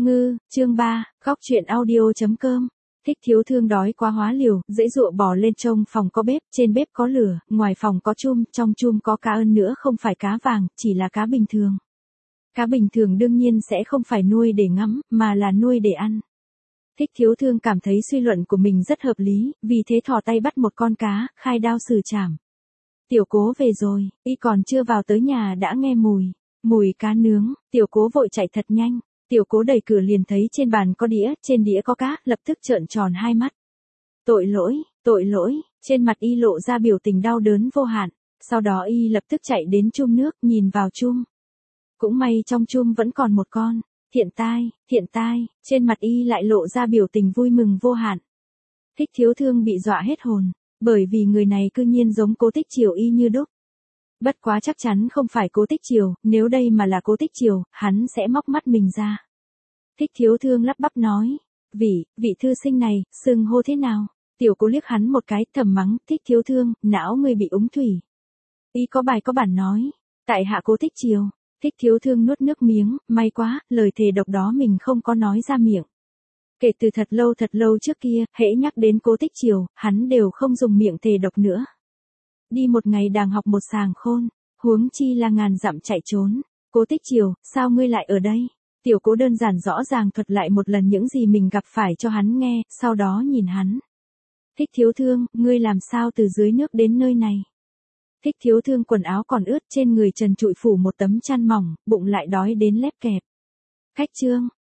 Ngư, chương 3, góc truyện audio.com. Thích thiếu thương đói quá hóa liều, dễ dụa bò lên trông phòng có bếp, trên bếp có lửa, ngoài phòng có chum, trong chum có cá ơn nữa, không phải cá vàng, chỉ là cá bình thường. Cá bình thường đương nhiên sẽ không phải nuôi để ngắm, mà là nuôi để ăn. Thích thiếu thương cảm thấy suy luận của mình rất hợp lý, vì thế thò tay bắt một con cá, khai đao xử chảm. Tiểu Cố về rồi, y còn chưa vào tới nhà đã nghe mùi cá nướng, Tiểu Cố vội chạy thật nhanh. Tiểu Cố đẩy cửa liền thấy trên bàn có đĩa, trên đĩa có cá, lập tức trợn tròn hai mắt. Tội lỗi, trên mặt y lộ ra biểu tình đau đớn vô hạn, sau đó y lập tức chạy đến chum nước, nhìn vào chum. Cũng may trong chum vẫn còn một con, thiện tai, trên mặt y lại lộ ra biểu tình vui mừng vô hạn. Thích thiếu thương bị dọa hết hồn, bởi vì người này cư nhiên giống Cố Tích Triều y như đúc. Bất quá chắc chắn không phải Cố Tích Triều, nếu đây mà là Cố Tích Triều, hắn sẽ móc mắt mình ra. Thích thiếu thương lắp bắp nói, vị thư sinh này, xưng hô thế nào? Tiểu Cố liếc hắn một cái, thầm mắng, Thích thiếu thương, não người bị úng thủy. Y có bài có bản nói, tại hạ Cố Tích Triều. Thích thiếu thương nuốt nước miếng, may quá, lời thề độc đó mình không có nói ra miệng. Kể từ thật lâu trước kia, hễ nhắc đến Cố Tích Triều, hắn đều không dùng miệng thề độc nữa. Đi một ngày đàng học một sàng khôn, huống chi là ngàn dặm chạy trốn. Cố Tích Triều, sao ngươi lại ở đây? Tiểu Cố đơn giản rõ ràng thuật lại một lần những gì mình gặp phải cho hắn nghe, sau đó nhìn hắn. Thích thiếu thương, ngươi làm sao từ dưới nước đến nơi này? Thích thiếu thương quần áo còn ướt, trên người trần trụi phủ một tấm chăn mỏng, bụng lại đói đến lép kẹp. Khách trương,